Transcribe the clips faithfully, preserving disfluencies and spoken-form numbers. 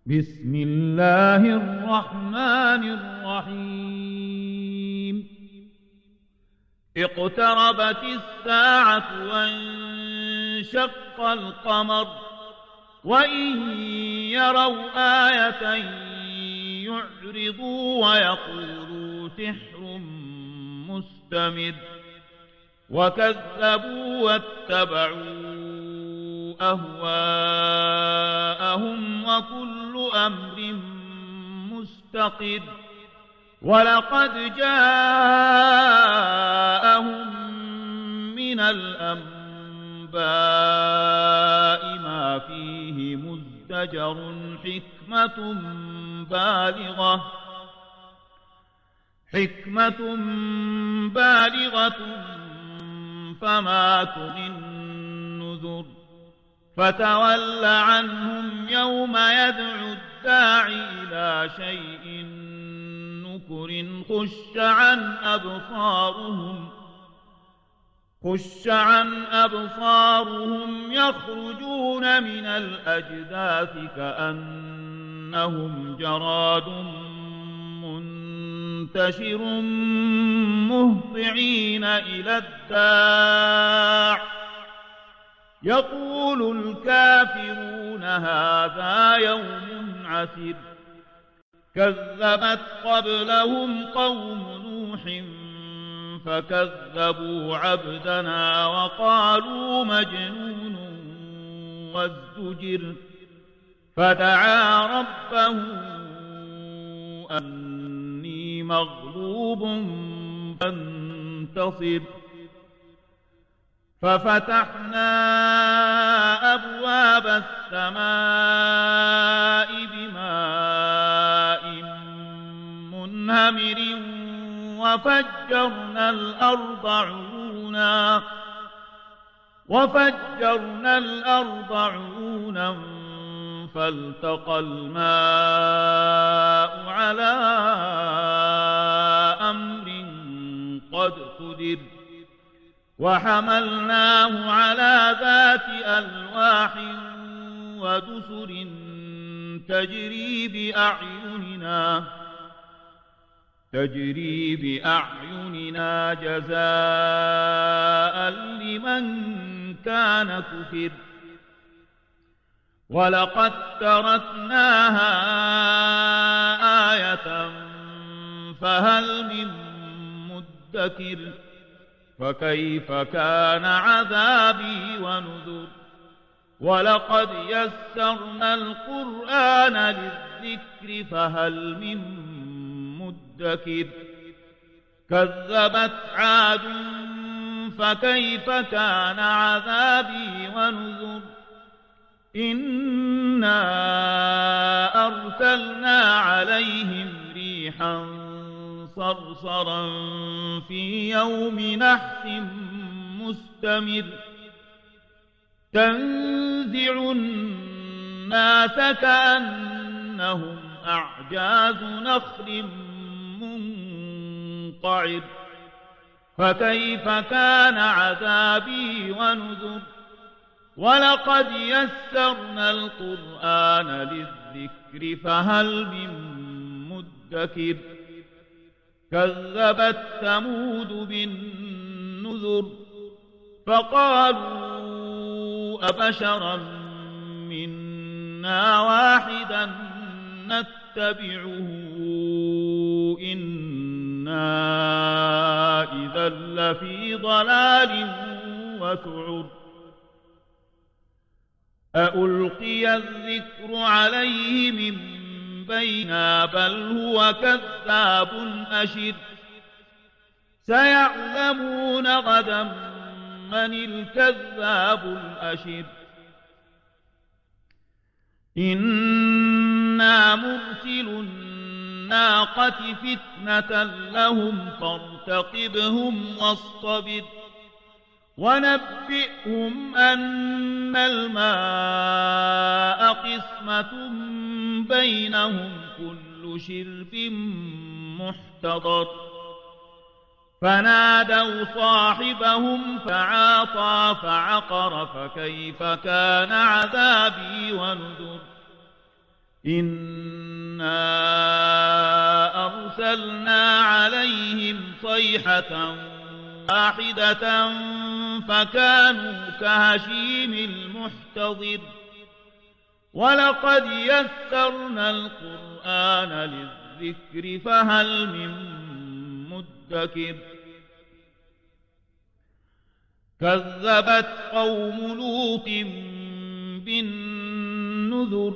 بسم الله الرحمن الرحيم اقتربت الساعة وانشق القمر وإن يروا آية يعرضوا ويقولوا سحر مستمر وكذبوا واتبعوا أهواءهم وكل أمر مستقر ولقد جاءهم من الأنباء ما فيه مزدجر حكمة بالغة حكمة بالغة فما تغني النذر فتول عنهم يوم يدعو الداعي إلى شيء نكر خش عن أبصارهم خش عن أبصارهم يخرجون من الأجداث كأنهم جراد منتشر مهطعين إلى الداع يقول الكافرون هذا يوم عسر كذبت قبلهم قوم نوح فكذبوا عبدنا وقالوا مجنون وازدجر فدعا ربه أني مغلوب فانتصر ففتحنا أبواب السماء بماء منهمر وفجرنا الأرض عيونا وفجرنا الأرض عيونا فالتقى الماء على أمر قد قدر وحملناه على ذات ألواح ودسر تجري بأعيننا تجري بأعيننا جزاء لمن كان كفر ولقد تركناها آية فهل من مدكر فكيف كان عذابي ونذر ولقد يسرنا القرآن للذكر فهل من مدكر كذبت عاد فكيف كان عذابي ونذر إنا أرسلنا عليهم ريحا صرصرا في يوم نحس مستمر تنزع الناس كأنهم أعجاز نخل منقعر فكيف كان عذابي ونذر ولقد يسرنا القرآن للذكر فهل من مدكر كذبت ثمود بالنذر فقالوا أبشرا منا واحدا نتبعه إنا إذا لفي ضلال وسعر أألقي الذكر عليه من بينا بل هو كذاب أشر سيعلمون غدا من الكذاب الأشر إنا مرسل الناقة فتنة لهم فارتقبهم واصطبر ونبئهم أن الماء قسمة بينهم كل شرب محتضر فنادوا صاحبهم فعاطى فعقر فكيف كان عذابي ونذر إنا أرسلنا عليهم صيحة واحدة فكانوا كهشيم المحتضر ولقد يسرنا القرآن للذكر فهل من مدكر كذبت قوم لوط بالنذر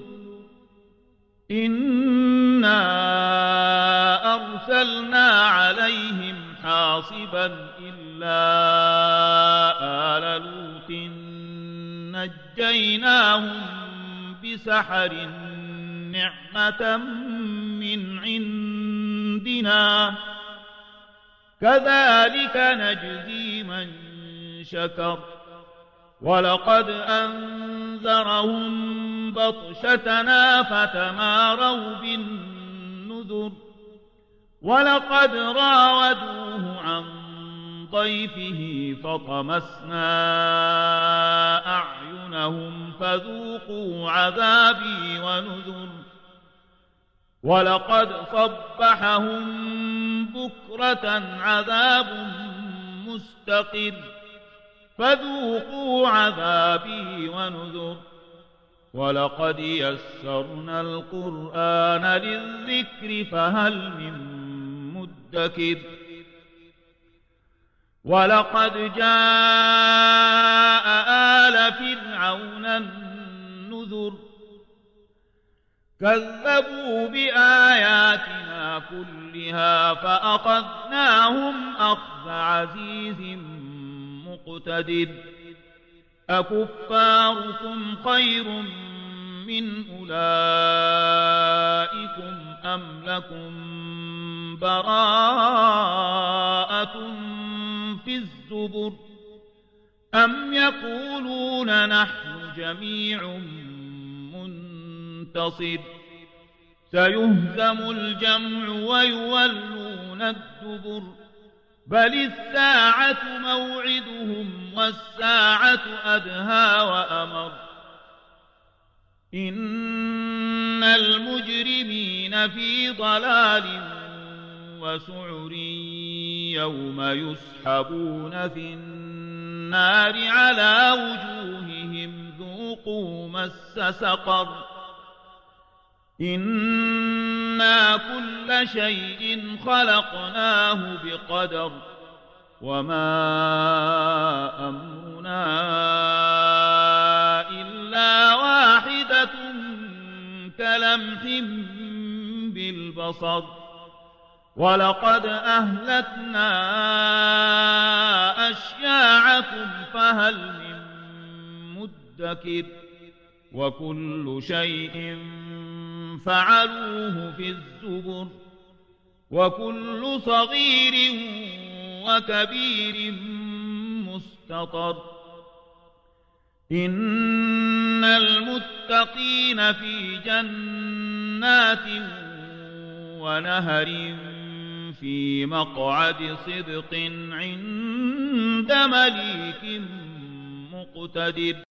إنا أرسلنا عليهم حاصبا إلا آل لوط نجيناهم بسحر نعمة من عندنا كذلك نجزي من شكر ولقد أنذرهم بطشتنا فتماروا بالنذر ولقد راودوه عن ضيفه فطمسنا أعينهم فذوقوا عذابي ونذر ولقد صبحهم بكرة عذاب مستقر فذوقوا عذابي ونذر ولقد يسرنا القرآن للذكر فهل من مدكر ولقد جاء آل فرعون النذر كذبوا بآياتنا كلها فأخذناهم أخذ عزيز مقتدر أكفاركم خير من أولئكم أم لكم براءة في الزبر أم يقولون نحن جميع منتصر سيهزم الجمع ويولون الدبر بل الساعة موعدهم والساعة أدهى وأمر إن المجرمين في ضلال وسعر يوم يسحبون في النار على وجوههم ذوقوا مس سقر إنا كل شيء خلقناه بقدر وما أمرنا إلا واحدة كلمح بالبصر ولقد أهلكنا أشياعكم فهل من مدكر وكل شيء فعلوه في الزبر وكل صغير وكبير مستطر إن المتقين في جنات ونهر في مقعد صدق عند مليك مقتدر